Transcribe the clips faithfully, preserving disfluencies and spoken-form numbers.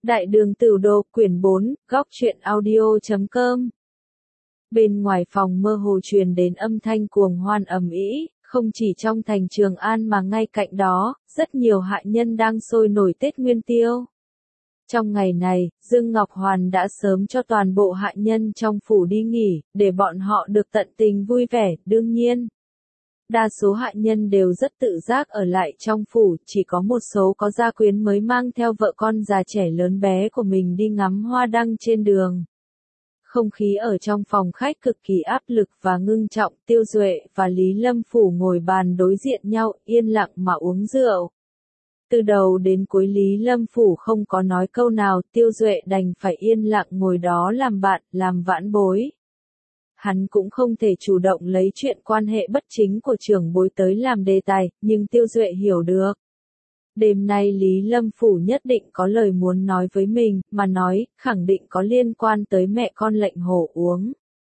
Đại đường Tửu Đồ, quyển bốn, góc truyện audio chấm com. Bên ngoài phòng mơ hồ truyền đến âm thanh cuồng hoan ầm ĩ, không chỉ trong thành Trường An mà ngay cạnh đó, rất nhiều hạ nhân đang sôi nổi Tết Nguyên Tiêu. Trong ngày này, Dương Ngọc Hoàn đã sớm cho toàn bộ hạ nhân trong phủ đi nghỉ, để bọn họ được tận tình vui vẻ, đương nhiên. Đa số hạ nhân đều rất tự giác ở lại trong phủ, chỉ có một số có gia quyến mới mang theo vợ con già trẻ lớn bé của mình đi ngắm hoa đăng trên đường. Không khí ở trong phòng khách cực kỳ áp lực và ngưng trọng, Tiêu Duệ và Lý Lâm Phủ ngồi bàn đối diện nhau, yên lặng mà uống rượu. Từ đầu đến cuối Lý Lâm Phủ không có nói câu nào, Tiêu Duệ đành phải yên lặng ngồi đó làm bạn, làm vãn bối. Hắn cũng không thể chủ động lấy chuyện quan hệ bất chính của trưởng bối tới làm đề tài, nhưng Tiêu Duệ hiểu được. Đêm nay Lý Lâm Phủ nhất định có lời muốn nói với mình, mà nói, khẳng định có liên quan tới mẹ con lệnh hổ uống.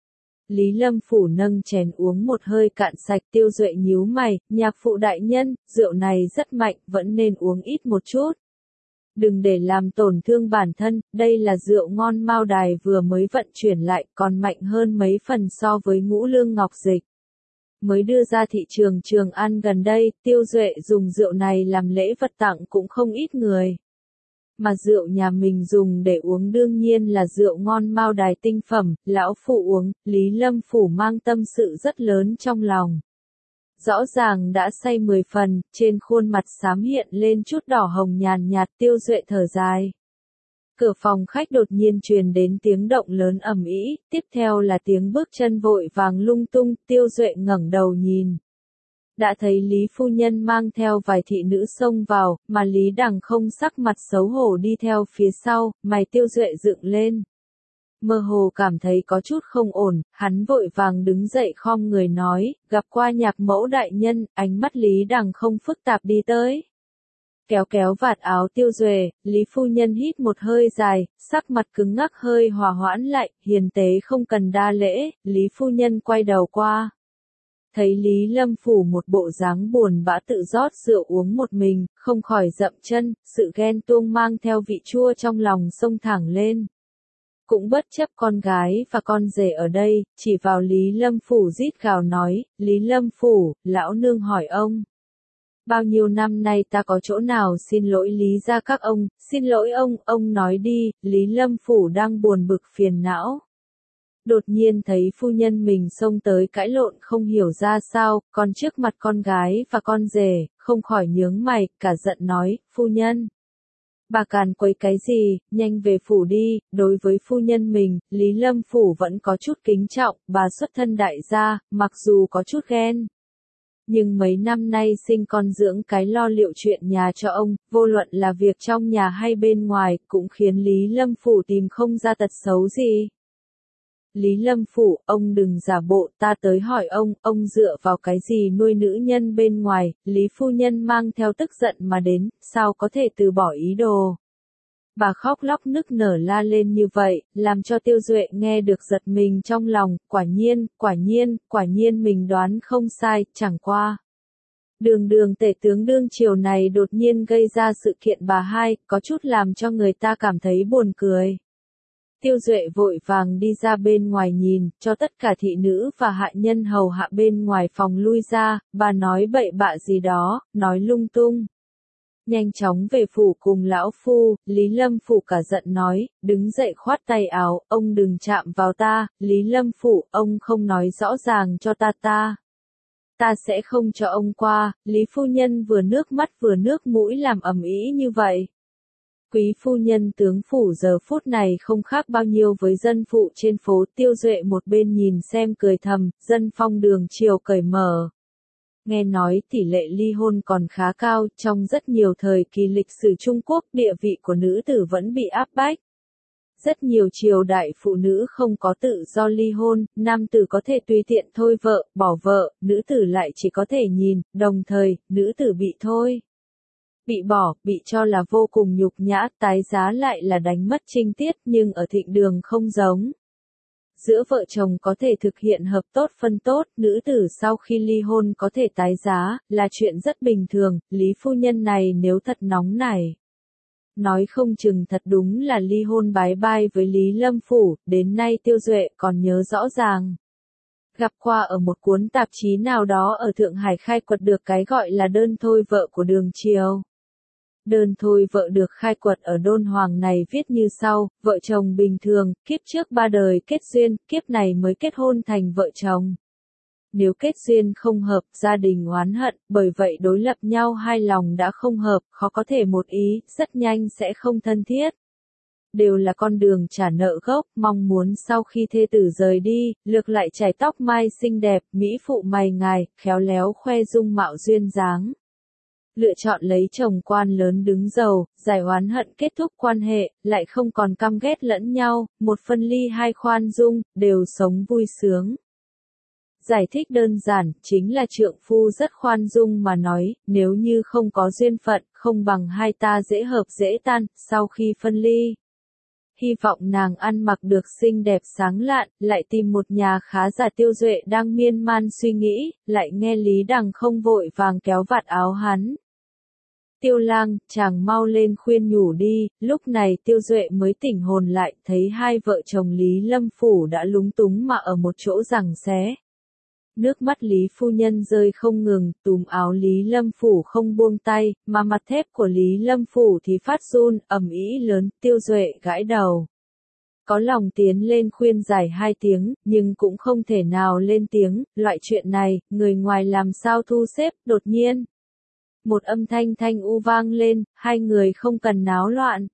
Lý Lâm Phủ nâng chén uống một hơi cạn sạch, Tiêu Duệ nhíu mày, nhạc phụ đại nhân, rượu này rất mạnh, vẫn nên uống ít một chút. Đừng để làm tổn thương bản thân, đây là rượu ngon Mao Đài vừa mới vận chuyển lại, còn mạnh hơn mấy phần so với Ngũ Lương Ngọc Dịch. Mới đưa ra thị trường Trường An gần đây, Tiêu Duệ dùng rượu này làm lễ vật tặng cũng không ít người. Mà rượu nhà mình dùng để uống đương nhiên là rượu ngon Mao Đài tinh phẩm, lão phụ uống, Lý Lâm Phủ mang tâm sự rất lớn trong lòng. Rõ ràng đã say mười phần, trên khuôn mặt xám hiện lên chút đỏ hồng nhàn nhạt, Tiêu Duệ thở dài. Cửa phòng khách đột nhiên truyền đến tiếng động lớn ầm ĩ, tiếp theo là tiếng bước chân vội vàng lung tung, Tiêu Duệ ngẩng đầu nhìn. Đã thấy Lý phu nhân mang theo vài thị nữ xông vào, mà Lý Đằng không sắc mặt xấu hổ đi theo phía sau, mày Tiêu Duệ dựng lên. Mơ hồ cảm thấy có chút không ổn, hắn vội vàng đứng dậy khom người nói, gặp qua nhạc mẫu đại nhân, ánh mắt Lý Đằng không phức tạp đi tới. Kéo kéo vạt áo Tiêu Duệ, Lý phu nhân hít một hơi dài, sắc mặt cứng ngắc hơi hòa hoãn lại, hiền tế không cần đa lễ, Lý phu nhân quay đầu qua. Thấy Lý Lâm Phủ một bộ dáng buồn bã tự rót rượu uống một mình, không khỏi dậm chân, sự ghen tuông mang theo vị chua trong lòng xông thẳng lên. Cũng bất chấp con gái và con rể ở đây, chỉ vào Lý Lâm Phủ rít gào nói, Lý Lâm Phủ, lão nương hỏi ông. Bao nhiêu năm nay ta có chỗ nào xin lỗi Lý gia các ông, xin lỗi ông, ông nói đi, Lý Lâm Phủ đang buồn bực phiền não. Đột nhiên thấy phu nhân mình xông tới cãi lộn không hiểu ra sao, còn trước mặt con gái và con rể, không khỏi nhướng mày, cả giận nói, phu nhân. Bà càn quấy cái gì, nhanh về phủ đi, đối với phu nhân mình, Lý Lâm Phủ vẫn có chút kính trọng, bà xuất thân đại gia, mặc dù có chút ghen. Nhưng mấy năm nay sinh con dưỡng cái lo liệu chuyện nhà cho ông, vô luận là việc trong nhà hay bên ngoài, cũng khiến Lý Lâm Phủ tìm không ra tật xấu gì. Lý Lâm Phủ, ông đừng giả bộ, ta tới hỏi ông, ông dựa vào cái gì nuôi nữ nhân bên ngoài, Lý phu nhân mang theo tức giận mà đến, sao có thể từ bỏ ý đồ. Bà khóc lóc nức nở la lên như vậy, làm cho Tiêu Duệ nghe được giật mình trong lòng, quả nhiên, quả nhiên, quả nhiên mình đoán không sai, chẳng qua. Đường đường tể tướng đương triều này đột nhiên gây ra sự kiện bà hai, có chút làm cho người ta cảm thấy buồn cười. Tiêu Duệ vội vàng đi ra bên ngoài nhìn, cho tất cả thị nữ và hạ nhân hầu hạ bên ngoài phòng lui ra, bà nói bậy bạ gì đó, nói lung tung. Nhanh chóng về phủ cùng lão phu, Lý Lâm Phủ cả giận nói, đứng dậy khoát tay áo, ông đừng chạm vào ta, Lý Lâm Phủ, ông không nói rõ ràng cho ta ta. Ta sẽ không cho ông qua, Lý phu nhân vừa nước mắt vừa nước mũi làm ầm ĩ như vậy. Quý phu nhân tướng phủ giờ phút này không khác bao nhiêu với dân phụ trên phố, Tiêu Duệ một bên nhìn xem cười thầm, dân phong đường triều cởi mở. Nghe nói tỷ lệ ly hôn còn khá cao, trong rất nhiều thời kỳ lịch sử Trung Quốc, địa vị của nữ tử vẫn bị áp bách. Rất nhiều triều đại phụ nữ không có tự do ly hôn, nam tử có thể tùy tiện thôi vợ, bỏ vợ, nữ tử lại chỉ có thể nhìn, đồng thời, nữ tử bị thôi. Bị bỏ, bị cho là vô cùng nhục nhã, tái giá lại là đánh mất trinh tiết, nhưng ở Thịnh Đường không giống. Giữa vợ chồng có thể thực hiện hợp tốt phân tốt, nữ tử sau khi ly hôn có thể tái giá, là chuyện rất bình thường, Lý phu nhân này nếu thật nóng nảy. nói không chừng thật đúng là ly hôn bái bai với Lý Lâm Phủ, đến nay Tiêu Duệ còn nhớ rõ ràng. Gặp qua ở một cuốn tạp chí nào đó ở Thượng Hải khai quật được cái gọi là đơn thôi vợ của Đường Triều. Đơn thôi vợ được khai quật ở Đôn Hoàng này viết như sau, vợ chồng bình thường, kiếp trước ba đời kết duyên, kiếp này mới kết hôn thành vợ chồng. Nếu kết duyên không hợp, gia đình oán hận, bởi vậy đối lập nhau hai lòng đã không hợp, khó có thể một ý, rất nhanh sẽ không thân thiết. Đều là con đường trả nợ gốc, mong muốn sau khi thê tử rời đi, lược lại chải tóc mai xinh đẹp, mỹ phụ mày ngài, khéo léo khoe dung mạo duyên dáng. Lựa chọn lấy chồng quan lớn đứng giàu, giải oán hận kết thúc quan hệ, lại không còn căm ghét lẫn nhau, một phân ly hai khoan dung, đều sống vui sướng. Giải thích đơn giản, chính là trượng phu rất khoan dung mà nói, nếu như không có duyên phận, không bằng hai ta dễ hợp dễ tan, sau khi phân ly. Hy vọng nàng ăn mặc được xinh đẹp sáng lạn, lại tìm một nhà khá giả. Tiêu Duệ đang miên man suy nghĩ, lại nghe Lý Đằng không vội vàng kéo vạt áo hắn. Tiêu lang, chàng mau lên khuyên nhủ đi, lúc này Tiêu Duệ mới tỉnh hồn lại, thấy hai vợ chồng Lý Lâm Phủ đã lúng túng mà ở một chỗ giằng xé. Nước mắt Lý phu nhân rơi không ngừng, túm áo Lý Lâm Phủ không buông tay, mà mặt thép của Lý Lâm Phủ thì phát run, ầm ĩ lớn. Tiêu Duệ gãi đầu. Có lòng tiến lên khuyên giải hai tiếng, nhưng cũng không thể nào lên tiếng, loại chuyện này, người ngoài làm sao thu xếp. Đột nhiên, một âm thanh thanh u vang lên, hai người không cần náo loạn.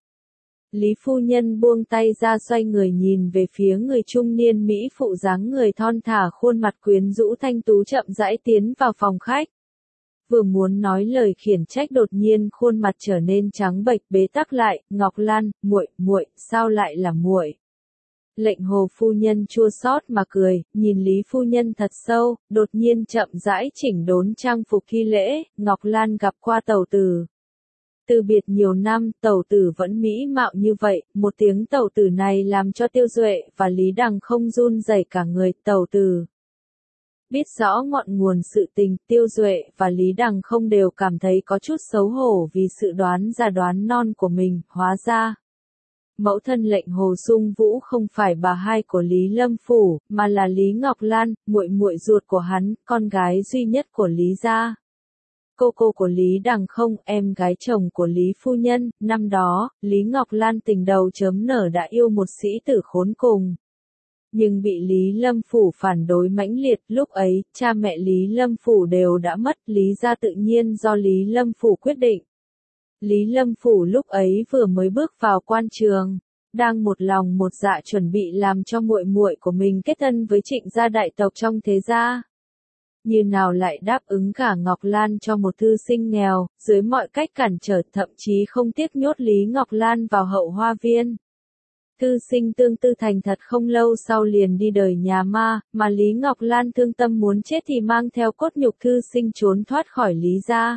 Lý phu nhân buông tay ra, xoay người nhìn về phía người trung niên mỹ phụ dáng người thon thả, khuôn mặt quyến rũ thanh tú, chậm rãi tiến vào phòng khách. Vừa muốn nói lời khiển trách, đột nhiên khuôn mặt trở nên trắng bệch, bế tắc lại. Ngọc Lan, muội, muội, sao lại là muội? Lệnh Hồ phu nhân chua xót mà cười, nhìn Lý phu nhân thật sâu, đột nhiên chậm rãi chỉnh đốn trang phục thi lễ. Ngọc Lan gặp qua tẩu tử. Từ biệt nhiều năm, tẩu tử vẫn mỹ mạo như vậy. Một tiếng tẩu tử này làm cho Tiêu Duệ và Lý Đằng không run rẩy cả người. Tẩu tử. Biết rõ ngọn nguồn sự tình, Tiêu Duệ và Lý Đằng không đều cảm thấy có chút xấu hổ vì sự đoán già đoán non của mình. Hóa ra, mẫu thân Lệnh Hồ Sung Vũ không phải bà hai của Lý Lâm Phủ, mà là Lý Ngọc Lan, muội muội ruột của hắn, con gái duy nhất của Lý gia. Cô cô của Lý Đằng không, em gái chồng của Lý phu nhân. Năm đó, Lý Ngọc Lan tình đầu chớm nở đã yêu một sĩ tử khốn cùng. Nhưng bị Lý Lâm Phủ phản đối mãnh liệt. Lúc ấy, cha mẹ Lý Lâm Phủ đều đã mất, Lý gia tự nhiên do Lý Lâm Phủ quyết định. Lý Lâm Phủ lúc ấy vừa mới bước vào quan trường, đang một lòng một dạ chuẩn bị làm cho muội muội của mình kết thân với Trịnh gia đại tộc trong thế gia. Như nào lại đáp ứng cả Ngọc Lan cho một thư sinh nghèo, dưới mọi cách cản trở, thậm chí không tiếc nhốt Lý Ngọc Lan vào hậu hoa viên. Thư sinh tương tư thành thật, không lâu sau liền đi đời nhà ma, mà Lý Ngọc Lan thương tâm muốn chết thì mang theo cốt nhục thư sinh trốn thoát khỏi Lý gia.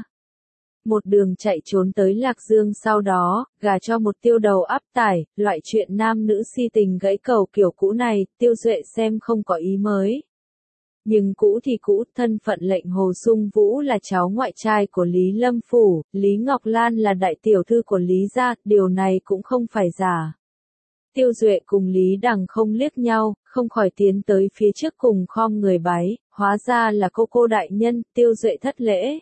Một đường chạy trốn tới Lạc Dương, sau đó, gả cho một tiêu đầu áp tải. Loại chuyện nam nữ si tình gãy cầu kiểu cũ này, Tiêu Duệ xem không có ý mới. Nhưng cũ thì cũ, thân phận Lệnh Hồ Sung Vũ là cháu ngoại trai của Lý Lâm Phủ, Lý Ngọc Lan là đại tiểu thư của Lý gia, điều này cũng không phải giả. Tiêu Duệ cùng Lý Đằng không liếc nhau, không khỏi tiến tới phía trước cùng khom người bái, hóa ra là cô cô đại nhân. Tiêu Duệ thất lễ.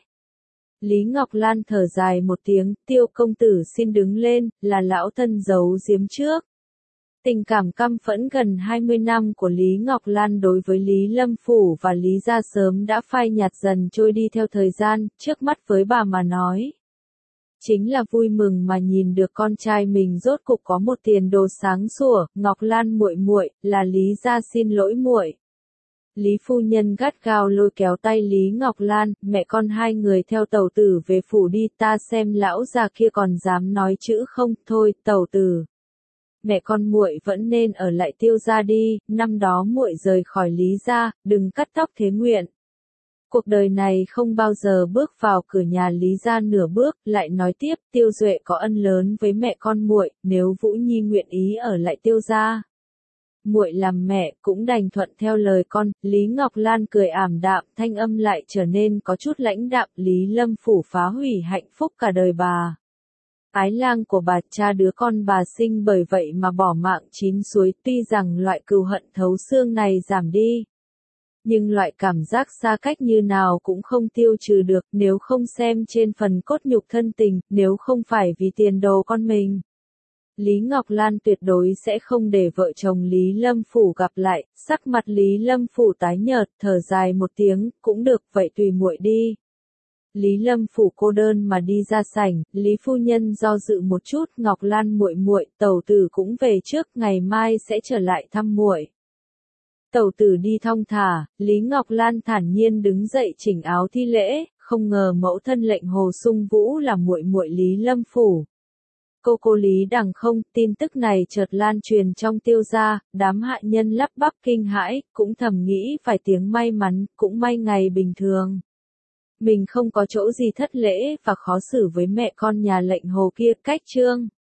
Lý Ngọc Lan thở dài một tiếng, Tiêu công tử xin đứng lên, là lão thân giấu giếm trước. Tình cảm căm phẫn gần hai mươi năm của Lý Ngọc Lan đối với Lý Lâm Phủ và Lý gia sớm đã phai nhạt dần trôi đi theo thời gian, trước mắt với bà mà nói. Chính là vui mừng mà nhìn được con trai mình rốt cục có một tiền đồ sáng sủa. Ngọc Lan muội muội, là Lý gia xin lỗi muội. Lý phu nhân gắt gao lôi kéo tay Lý Ngọc Lan, mẹ con hai người theo tẩu tử về phủ đi, ta xem lão già kia còn dám nói chữ không. Thôi, tẩu tử, mẹ con muội vẫn nên ở lại Tiêu gia đi, năm đó muội rời khỏi Lý gia, đừng cắt tóc thế nguyện. Cuộc đời này không bao giờ bước vào cửa nhà Lý gia nửa bước. Lại nói tiếp, Tiêu Duệ có ân lớn với mẹ con muội, nếu Vũ Nhi nguyện ý ở lại Tiêu gia, muội làm mẹ cũng đành thuận theo lời con. Lý Ngọc Lan cười ảm đạm, thanh âm lại trở nên có chút lãnh đạm. Lý Lâm Phủ phá hủy hạnh phúc cả đời bà. Ái lang của bà cha đứa con bà sinh bởi vậy mà bỏ mạng chín suối, tuy rằng loại cừu hận thấu xương này giảm đi. Nhưng loại cảm giác xa cách như nào cũng không tiêu trừ được, nếu không xem trên phần cốt nhục thân tình, nếu không phải vì tiền đồ con mình. Lý Ngọc Lan tuyệt đối sẽ không để vợ chồng Lý Lâm Phủ gặp lại, sắc mặt Lý Lâm Phủ tái nhợt, thở dài một tiếng, cũng được, vậy tùy muội đi. Lý Lâm Phủ cô đơn mà đi ra sảnh, Lý phu nhân do dự một chút, Ngọc Lan muội muội, tẩu tử cũng về trước, ngày mai sẽ trở lại thăm muội. Tẩu tử đi thong thả, Lý Ngọc Lan thản nhiên đứng dậy chỉnh áo thi lễ, không ngờ mẫu thân lệnh Hồ Sung Vũ là muội muội Lý Lâm Phủ. Cô cô Lý đằng không, tin tức này chợt lan truyền trong Tiêu gia, đám hạ nhân lắp bắp kinh hãi, cũng thầm nghĩ vài tiếng may mắn, cũng may ngày bình thường. Mình không có chỗ gì thất lễ và khó xử với mẹ con nhà lệnh Hồ kia, cách chương.